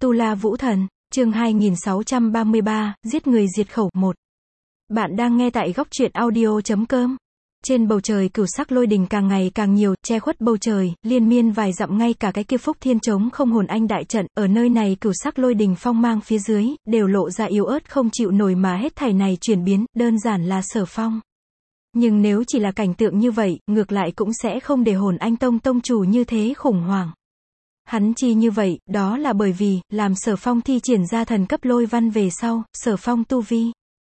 Tu La Vũ Thần, chương 2633, giết người diệt khẩu 1. Bạn đang nghe tại góc truyện audio.com. Trên bầu trời cửu sắc lôi đình càng ngày càng nhiều, che khuất bầu trời, liên miên vài dặm ngay cả cái kia Phúc Thiên trống không hồn anh đại trận, ở nơi này cửu sắc lôi đình phong mang phía dưới, đều lộ ra yếu ớt không chịu nổi mà hết thảy này chuyển biến, đơn giản là Sở Phong. Nhưng nếu chỉ là cảnh tượng như vậy, ngược lại cũng sẽ không để hồn anh tông tông chủ như thế khủng hoảng. Hắn chi như vậy, đó là bởi vì, làm Sở Phong thi triển ra thần cấp lôi văn về sau, Sở Phong tu vi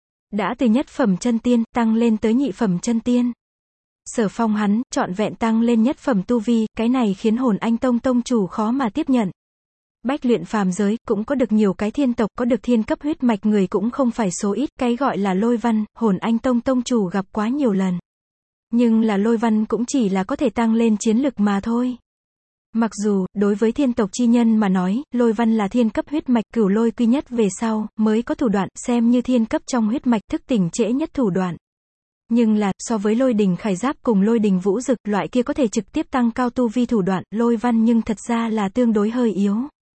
đã từ nhất phẩm chân tiên, tăng lên tới nhị phẩm chân tiên. Sở Phong hắn, trọn vẹn tăng lên nhất phẩm tu vi, cái này khiến hồn anh tông tông chủ khó mà tiếp nhận. Bách luyện phàm giới, cũng có được nhiều cái thiên tộc, có được thiên cấp huyết mạch người cũng không phải số ít, cái gọi là lôi văn, hồn anh tông tông chủ gặp quá nhiều lần. Nhưng là lôi văn cũng chỉ là có thể tăng lên chiến lực mà thôi. Mặc dù, đối với thiên tộc chi nhân mà nói, lôi văn là thiên cấp huyết mạch cửu lôi quy nhất về sau, mới có thủ đoạn, xem như thiên cấp trong huyết mạch thức tỉnh trễ nhất thủ đoạn. Nhưng là, so với lôi đình khải giáp cùng lôi đình vũ dực, loại kia có thể trực tiếp tăng cao tu vi thủ đoạn, lôi văn nhưng thật ra là tương đối hơi yếu.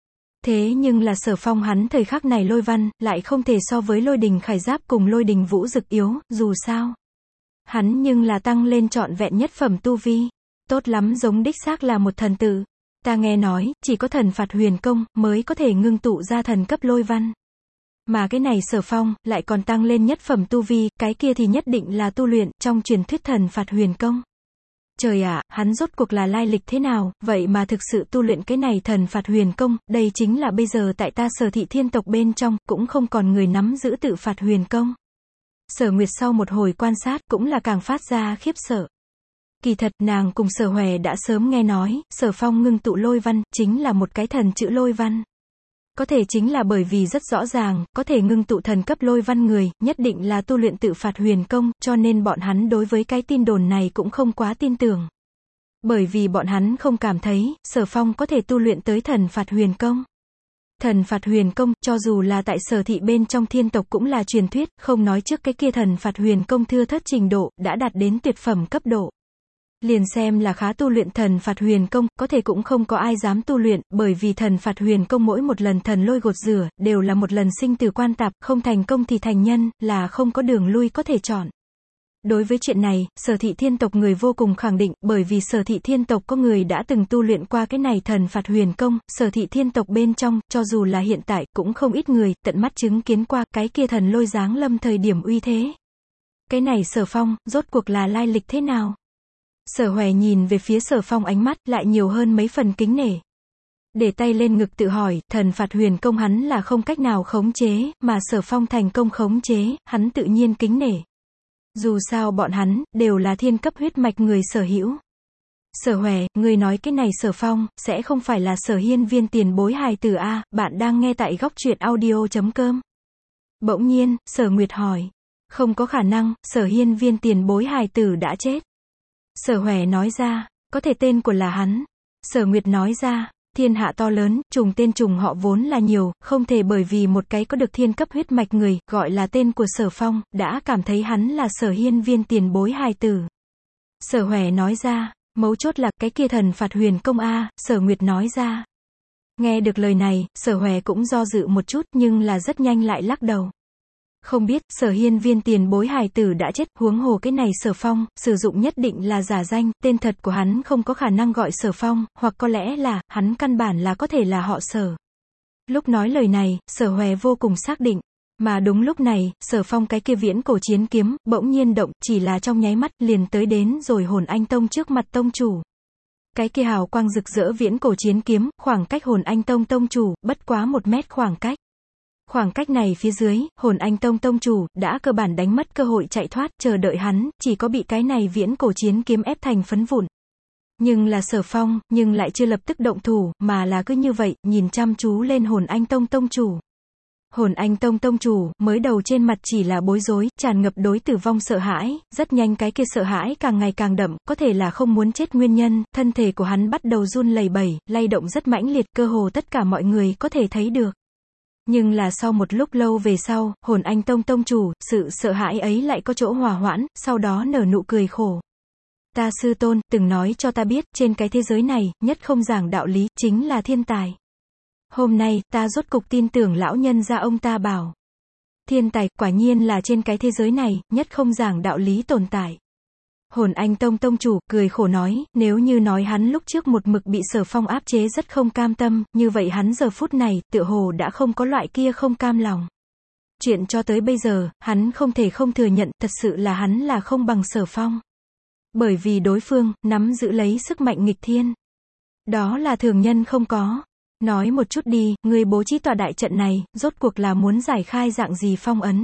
Thế nhưng là Sở Phong hắn thời khắc này lôi văn, lại không thể so với lôi đình khải giáp cùng lôi đình vũ dực yếu, dù sao. Hắn nhưng là tăng lên trọn vẹn nhất phẩm tu vi. Tốt lắm, giống đích xác là một thần tử. Ta nghe nói, chỉ có thần phạt huyền công, mới có thể ngưng tụ ra thần cấp lôi văn. Mà cái này Sở Phong, lại còn tăng lên nhất phẩm tu vi, cái kia thì nhất định là tu luyện, trong truyền thuyết thần phạt huyền công. Trời ạ, hắn rốt cuộc là lai lịch thế nào, vậy mà thực sự tu luyện cái này thần phạt huyền công, đây chính là bây giờ tại ta Sở thị thiên tộc bên trong, cũng không còn người nắm giữ tự phạt huyền công. Sở Nguyệt sau một hồi quan sát, cũng là càng phát ra khiếp sợ. Kỳ thật, nàng cùng Sở Hòe đã sớm nghe nói, Sở Phong ngưng tụ lôi văn, chính là một cái thần chữ lôi văn. Có thể chính là bởi vì rất rõ ràng, có thể ngưng tụ thần cấp lôi văn người, nhất định là tu luyện tự phạt huyền công, cho nên bọn hắn đối với cái tin đồn này cũng không quá tin tưởng. Bởi vì bọn hắn không cảm thấy, Sở Phong có thể tu luyện tới thần phạt huyền công. Thần phạt huyền công, cho dù là tại Sở thị bên trong thiên tộc cũng là truyền thuyết, không nói trước cái kia thần phạt huyền công thưa thớt trình độ, đã đạt đến tuyệt phẩm cấp độ. Liền xem là khá tu luyện thần phạt huyền công, có thể cũng không có ai dám tu luyện, bởi vì thần phạt huyền công mỗi một lần thần lôi gột rửa, đều là một lần sinh tử quan tạp, không thành công thì thành nhân, là không có đường lui có thể chọn. Đối với chuyện này, Sở thị thiên tộc người vô cùng khẳng định, bởi vì Sở thị thiên tộc có người đã từng tu luyện qua cái này thần phạt huyền công, Sở thị thiên tộc bên trong, cho dù là hiện tại, cũng không ít người, tận mắt chứng kiến qua, cái kia thần lôi giáng lâm thời điểm uy thế. Cái này Sở Phong, rốt cuộc là lai lịch thế nào? Sở Hòe nhìn về phía Sở Phong ánh mắt, lại nhiều hơn mấy phần kính nể. Để tay lên ngực tự hỏi, thần phạt huyền công hắn là không cách nào khống chế, mà Sở Phong thành công khống chế, hắn tự nhiên kính nể. Dù sao bọn hắn, đều là thiên cấp huyết mạch người sở hữu. Sở Hòe, người nói cái này Sở Phong, sẽ không phải là Sở hiên viên tiền bối hài tử a? Bạn đang nghe tại góc truyện audio.com. Bỗng nhiên, Sở Nguyệt hỏi. Không có khả năng, Sở hiên viên tiền bối hài tử đã chết. Sở Hòe nói ra, có thể tên của là hắn. Sở Nguyệt nói ra, thiên hạ to lớn, trùng tên trùng họ vốn là nhiều, không thể bởi vì một cái có được thiên cấp huyết mạch người, gọi là tên của Sở Phong, đã cảm thấy hắn là Sở hiên viên tiền bối hài tử. Sở Hòe nói ra, mấu chốt là cái kia thần phạt huyền công a. Sở Nguyệt nói ra. Nghe được lời này, Sở Hòe cũng do dự một chút, nhưng là rất nhanh lại lắc đầu. Không biết, Sở hiên viên tiền bối hài tử đã chết, huống hồ cái này Sở Phong, sử dụng nhất định là giả danh, tên thật của hắn không có khả năng gọi Sở Phong, hoặc có lẽ là, hắn căn bản là có thể là họ Sở. Lúc nói lời này, Sở Hòe vô cùng xác định. Mà đúng lúc này, Sở Phong cái kia viễn cổ chiến kiếm, bỗng nhiên động, chỉ là trong nháy mắt, liền tới đến rồi hồn anh tông trước mặt tông chủ. Cái kia hào quang rực rỡ viễn cổ chiến kiếm, khoảng cách hồn anh tông tông chủ, bất quá 1 mét khoảng cách. Khoảng cách này phía dưới, hồn anh tông tông chủ, đã cơ bản đánh mất cơ hội chạy thoát, chờ đợi hắn, chỉ có bị cái này viễn cổ chiến kiếm ép thành phấn vụn. Nhưng là Sở Phong, nhưng lại chưa lập tức động thủ, mà là cứ như vậy, nhìn chăm chú lên hồn anh tông tông chủ. Hồn anh tông tông chủ, mới đầu trên mặt chỉ là bối rối, tràn ngập đối tử vong sợ hãi, rất nhanh cái kia sợ hãi càng ngày càng đậm, có thể là không muốn chết nguyên nhân, thân thể của hắn bắt đầu run lẩy bẩy, lay động rất mãnh liệt, cơ hồ tất cả mọi người có thể thấy được. Nhưng là sau một lúc lâu về sau, hồn anh tông tông chủ, sự sợ hãi ấy lại có chỗ hòa hoãn, sau đó nở nụ cười khổ. Ta sư tôn, từng nói cho ta biết, trên cái thế giới này, nhất không giảng đạo lý, chính là thiên tài. Hôm nay, ta rốt cục tin tưởng lão nhân gia ông ta bảo. Thiên tài, quả nhiên là trên cái thế giới này, nhất không giảng đạo lý tồn tại. Hồn Anh Tông tông chủ, cười khổ nói, nếu như nói hắn lúc trước một mực bị Sở Phong áp chế rất không cam tâm, như vậy hắn giờ phút này, tựa hồ đã không có loại kia không cam lòng. Chuyện cho tới bây giờ, hắn không thể không thừa nhận, thật sự là hắn là không bằng Sở Phong. Bởi vì đối phương, nắm giữ lấy sức mạnh nghịch thiên. Đó là thường nhân không có. Nói một chút đi, người bố trí tòa đại trận này, rốt cuộc là muốn giải khai dạng gì phong ấn?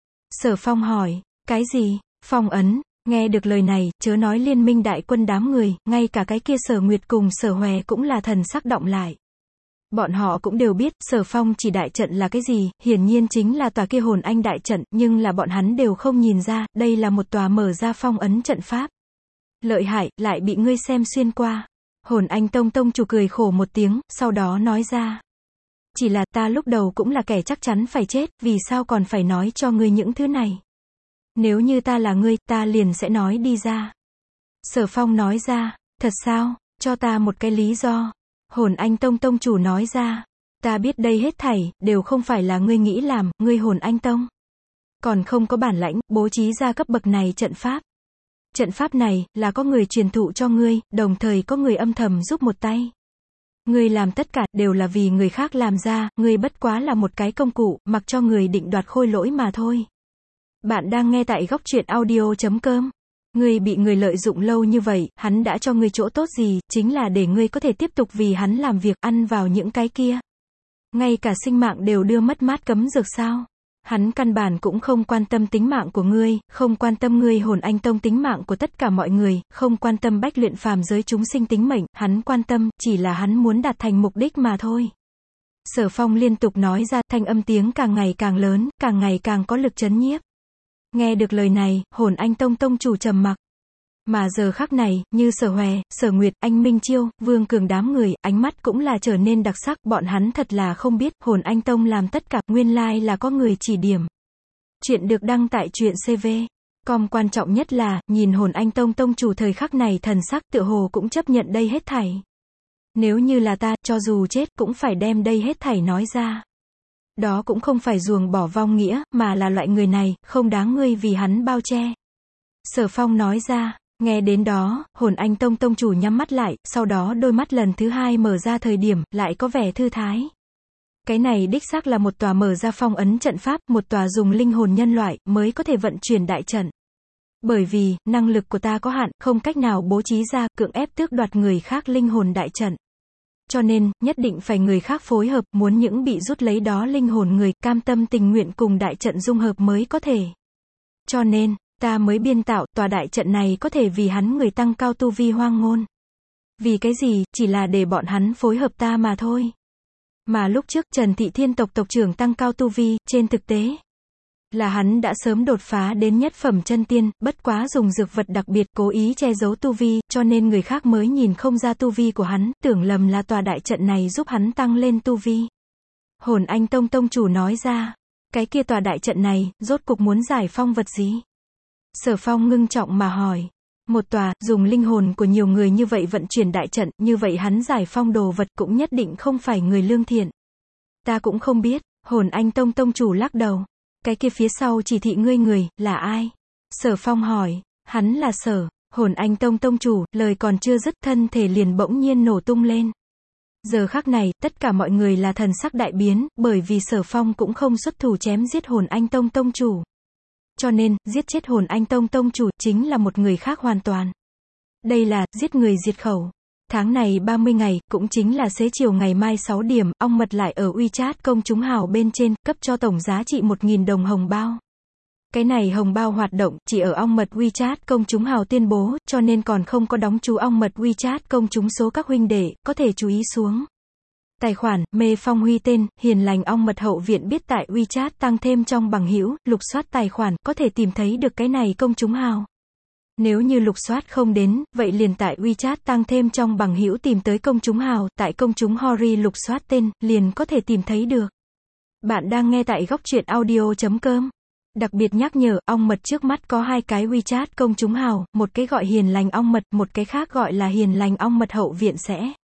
Sở Phong hỏi, cái gì? Phong ấn? Nghe được lời này, chớ nói liên minh đại quân đám người, ngay cả cái kia Sở Nguyệt cùng Sở Hòe cũng là thần sắc động lại. Bọn họ cũng đều biết, Sở Phong chỉ đại trận là cái gì, hiển nhiên chính là tòa kia hồn anh đại trận, nhưng là bọn hắn đều không nhìn ra, đây là một tòa mở ra phong ấn trận pháp. Lợi hại, lại bị ngươi xem xuyên qua. Hồn Anh Tông tông chủ cười khổ một tiếng, sau đó nói ra. Chỉ là ta lúc đầu cũng là kẻ chắc chắn phải chết, vì sao còn phải nói cho ngươi những thứ này? Nếu như ta là ngươi, ta liền sẽ nói đi ra. Sở Phong nói ra, thật sao, cho ta một cái lý do. Hồn Anh Tông tông chủ nói ra, ta biết đây hết thảy, đều không phải là ngươi nghĩ làm, ngươi Hồn Anh Tông. Còn không có bản lãnh, bố trí ra cấp bậc này trận pháp. Trận pháp này, là có người truyền thụ cho ngươi, đồng thời có người âm thầm giúp một tay. Ngươi làm tất cả, đều là vì người khác làm ra, ngươi bất quá là một cái công cụ, mặc cho người định đoạt khôi lỗi mà thôi. Bạn đang nghe tại góc truyện audio.com. Ngươi bị người lợi dụng lâu như vậy, hắn đã cho ngươi chỗ tốt gì, chính là để ngươi có thể tiếp tục vì hắn làm việc, ăn vào những cái kia. Ngay cả sinh mạng đều đưa mất mát cấm dược sao? Hắn căn bản cũng không quan tâm tính mạng của ngươi, không quan tâm ngươi Hồn Anh Tông tính mạng của tất cả mọi người, không quan tâm bách luyện phàm giới chúng sinh tính mệnh, hắn quan tâm, chỉ là hắn muốn đạt thành mục đích mà thôi. Sở Phong liên tục nói ra, thanh âm tiếng càng ngày càng lớn, càng ngày càng có lực chấn nhiếp. Nghe được lời này, Hồn Anh Tông tông chủ trầm mặc. Mà giờ khắc này, như Sở Hòe, Sở Nguyệt, anh Minh Chiêu, Vương Cường đám người, ánh mắt cũng là trở nên đặc sắc, bọn hắn thật là không biết, Hồn Anh Tông làm tất cả, nguyên lai là có người chỉ điểm. Chuyện được đăng tại truyện CV.com quan trọng nhất là, nhìn Hồn Anh Tông tông chủ thời khắc này thần sắc tựa hồ cũng chấp nhận đây hết thảy. Nếu như là ta, cho dù chết cũng phải đem đây hết thảy nói ra. Đó cũng không phải ruồng bỏ vong nghĩa, mà là loại người này, không đáng ngươi vì hắn bao che. Sở Phong nói ra. Nghe đến đó, Hồn Anh Tông tông chủ nhắm mắt lại, sau đó đôi mắt lần thứ hai mở ra thời điểm, lại có vẻ thư thái. Cái này đích xác là một tòa mở ra phong ấn trận pháp, một tòa dùng linh hồn nhân loại, mới có thể vận chuyển đại trận. Bởi vì, năng lực của ta có hạn, không cách nào bố trí ra, cưỡng ép tước đoạt người khác linh hồn đại trận. Cho nên, nhất định phải người khác phối hợp, muốn những bị rút lấy đó linh hồn người, cam tâm tình nguyện cùng đại trận dung hợp mới có thể. Cho nên, ta mới biên tạo, tòa đại trận này có thể vì hắn người tăng cao tu vi hoang ngôn. Vì cái gì, chỉ là để bọn hắn phối hợp ta mà thôi. Mà lúc trước, Trần Thị Thiên tộc tộc trưởng tăng cao tu vi, trên thực tế, là hắn đã sớm đột phá đến nhất phẩm chân tiên, bất quá dùng dược vật đặc biệt, cố ý che giấu tu vi, cho nên người khác mới nhìn không ra tu vi của hắn, tưởng lầm là tòa đại trận này giúp hắn tăng lên tu vi. Hồn Anh Tông tông chủ nói ra, cái kia tòa đại trận này, rốt cục muốn giải phong vật gì? Sở Phong ngưng trọng mà hỏi. Một tòa, dùng linh hồn của nhiều người như vậy vận chuyển đại trận, như vậy hắn giải phong đồ vật cũng nhất định không phải người lương thiện. Ta cũng không biết, Hồn Anh Tông tông chủ lắc đầu. Cái kia phía sau chỉ thị ngươi người, là ai? Sở Phong hỏi, hắn là Sở. Hồn Anh Tông tông chủ, lời còn chưa dứt thân thể liền bỗng nhiên nổ tung lên. Giờ khắc này, tất cả mọi người là thần sắc đại biến, bởi vì Sở Phong cũng không xuất thủ chém giết Hồn Anh Tông tông chủ. Cho nên, giết chết Hồn Anh Tông tông chủ, chính là một người khác hoàn toàn. Đây là, giết người diệt khẩu. Tháng này 30 ngày, cũng chính là xế chiều ngày mai 6 điểm, ong mật lại ở WeChat công chúng hào bên trên, cấp cho tổng giá trị 1.000 đồng hồng bao. Cái này hồng bao hoạt động, chỉ ở ong mật WeChat công chúng hào tuyên bố, cho nên còn không có đóng chú ong mật WeChat công chúng số các huynh đệ, có thể chú ý xuống. Tài khoản, Mê Phong Huy tên, Hiền Lành ong mật hậu viện biết tại WeChat tăng thêm trong bằng hữu, lục soát tài khoản, có thể tìm thấy được cái này công chúng hào. Nếu như lục soát không đến, vậy liền tại WeChat tăng thêm trong bằng hữu tìm tới công chúng hào, tại công chúng Hori lục soát tên, liền có thể tìm thấy được. Bạn đang nghe tại góc truyện audio.com. Đặc biệt nhắc nhở, ong mật trước mắt có 2 cái WeChat công chúng hào, một cái gọi Hiền Lành ong mật, một cái khác gọi là Hiền Lành ong mật hậu viện sẽ.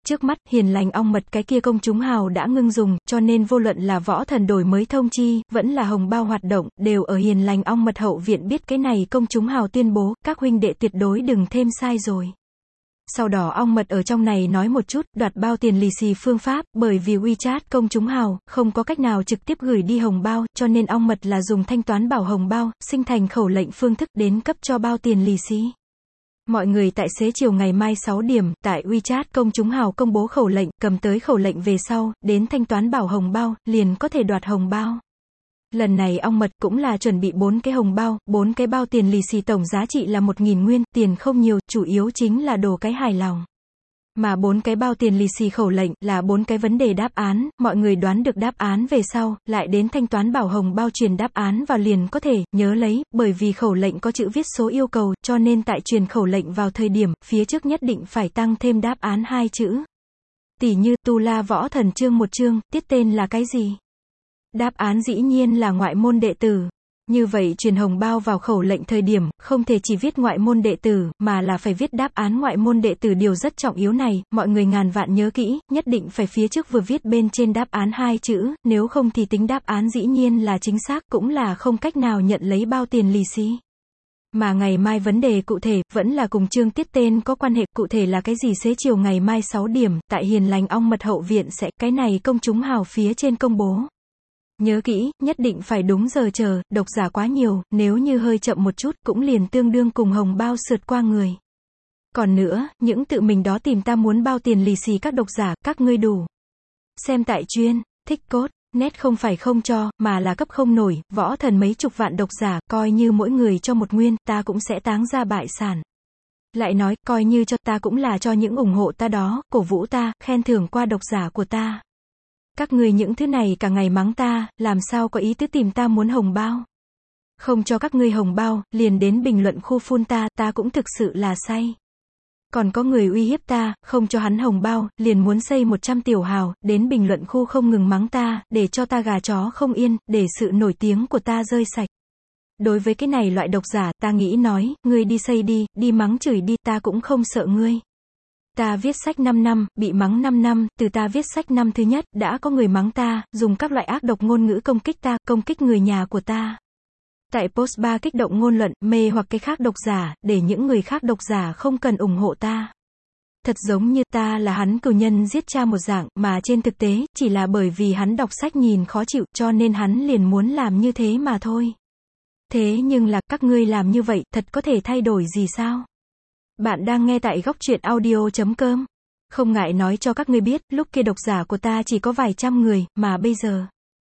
Trước mắt, Hiền Lành ong mật cái kia công chúng hào đã ngưng dùng, cho nên vô luận là võ thần đổi mới thông chi, vẫn là hồng bao hoạt động, đều ở Hiền Lành ong mật hậu viện biết cái này công chúng hào tuyên bố, các huynh đệ tuyệt đối đừng thêm sai rồi. Sau đó ong mật ở trong này nói một chút, đoạt bao tiền lì xì phương pháp, bởi vì WeChat công chúng hào, không có cách nào trực tiếp gửi đi hồng bao, cho nên ong mật là dùng thanh toán bảo hồng bao, sinh thành khẩu lệnh phương thức đến cấp cho bao tiền lì xì. Mọi người tại xế chiều ngày mai 6 điểm, tại WeChat công chúng hào công bố khẩu lệnh, cầm tới khẩu lệnh về sau, đến thanh toán bảo hồng bao, liền có thể đoạt hồng bao. Lần này ong mật cũng là chuẩn bị 4 cái hồng bao, 4 cái bao tiền lì xì tổng giá trị là 1.000 nguyên, tiền không nhiều, chủ yếu chính là đồ cái hài lòng. Mà 4 cái bao tiền lì xì khẩu lệnh là 4 cái vấn đề đáp án, mọi người đoán được đáp án về sau, lại đến thanh toán bảo hồng bao truyền đáp án vào liền có thể, nhớ lấy, bởi vì khẩu lệnh có chữ viết số yêu cầu, cho nên tại truyền khẩu lệnh vào thời điểm, phía trước nhất định phải tăng thêm đáp án 2 chữ. Tỉ như, Tu La Võ Thần chương 1 chương, tiết tên là cái gì? Đáp án dĩ nhiên là ngoại môn đệ tử. Như vậy truyền hồng bao vào khẩu lệnh thời điểm, không thể chỉ viết ngoại môn đệ tử, mà là phải viết đáp án ngoại môn đệ tử. Điều rất trọng yếu này, mọi người ngàn vạn nhớ kỹ, nhất định phải phía trước vừa viết bên trên đáp án 2 chữ, nếu không thì tính đáp án dĩ nhiên là chính xác, cũng là không cách nào nhận lấy bao tiền lì xì. Mà ngày mai vấn đề cụ thể, vẫn là cùng chương tiết tên có quan hệ, cụ thể là cái gì xế chiều ngày mai 6 điểm, tại Hiền Lành ong mật hậu viện sẽ, cái này công chúng hào phía trên công bố. Nhớ kỹ, nhất định phải đúng giờ chờ, độc giả quá nhiều, nếu như hơi chậm một chút, cũng liền tương đương cùng hồng bao sượt qua người. Còn nữa, những tự mình đó tìm ta muốn bao tiền lì xì các độc giả, các ngươi đủ. Xem tại chuyên, thích cốt, nét không phải không cho, mà là cấp không nổi, võ thần mấy chục vạn độc giả, coi như mỗi người cho 1 nguyên, ta cũng sẽ táng ra bại sản. Lại nói, coi như cho ta cũng là cho những ủng hộ ta đó, cổ vũ ta, khen thưởng qua độc giả của ta. Các ngươi những thứ này cả ngày mắng ta, làm sao có ý tứ tìm ta muốn hồng bao. Không cho các ngươi hồng bao, liền đến bình luận khu phun ta, ta cũng thực sự là say. Còn có người uy hiếp ta, không cho hắn hồng bao, liền muốn xây 100 tiểu hào, đến bình luận khu không ngừng mắng ta, để cho ta gà chó không yên, để sự nổi tiếng của ta rơi sạch. Đối với cái này loại độc giả, ta nghĩ nói, ngươi đi xây đi, đi mắng chửi đi, ta cũng không sợ ngươi. Ta viết sách 5 năm, bị mắng 5 năm, từ ta viết sách năm thứ nhất, đã có người mắng ta, dùng các loại ác độc ngôn ngữ công kích ta, công kích người nhà của ta. Tại post 3 kích động ngôn luận, mê hoặc cái khác độc giả, để những người khác độc giả không cần ủng hộ ta. Thật giống như ta là hắn cừu nhân giết cha một dạng, mà trên thực tế, chỉ là bởi vì hắn đọc sách nhìn khó chịu, cho nên hắn liền muốn làm như thế mà thôi. Thế nhưng là, các ngươi làm như vậy, thật có thể thay đổi gì sao? Bạn đang nghe tại góc truyện audio.com. Không ngại nói cho các ngươi biết, lúc kia độc giả của ta chỉ có vài trăm người, mà bây giờ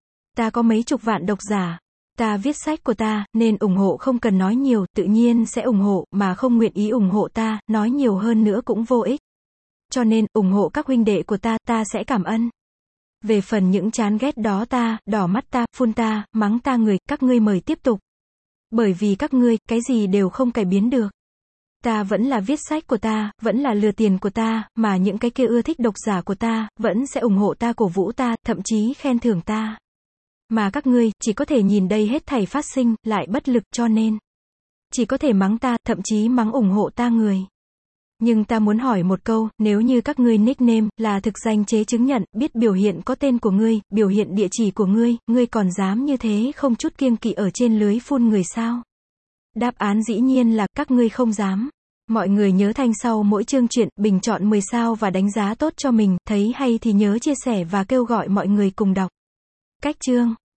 ta có mấy chục vạn độc giả. Ta viết sách của ta, nên ủng hộ không cần nói nhiều, tự nhiên sẽ ủng hộ, mà không nguyện ý ủng hộ ta, nói nhiều hơn nữa cũng vô ích. Cho nên, ủng hộ các huynh đệ của ta, ta sẽ cảm ơn. Về phần những chán ghét đó ta, đỏ mắt ta, phun ta, mắng ta người, các ngươi mời tiếp tục. Bởi vì các ngươi, cái gì đều không cải biến được. Ta vẫn là viết sách của ta, vẫn là lừa tiền của ta, mà những cái kia ưa thích độc giả của ta, vẫn sẽ ủng hộ ta, cổ vũ ta, thậm chí khen thưởng ta. Mà các ngươi, chỉ có thể nhìn đây hết thảy phát sinh, lại bất lực, cho nên chỉ có thể mắng ta, thậm chí mắng ủng hộ ta người. Nhưng ta muốn hỏi một câu, nếu như các ngươi nickname, là thực danh chế chứng nhận, biết biểu hiện có tên của ngươi, biểu hiện địa chỉ của ngươi còn dám như thế không chút kiêng kỵ ở trên lưới phun người sao? Đáp án dĩ nhiên là, các ngươi không dám. Mọi người nhớ thanh sau mỗi chương truyện, bình chọn 10 sao và đánh giá tốt cho mình, thấy hay thì nhớ chia sẻ và kêu gọi mọi người cùng đọc. Cách chương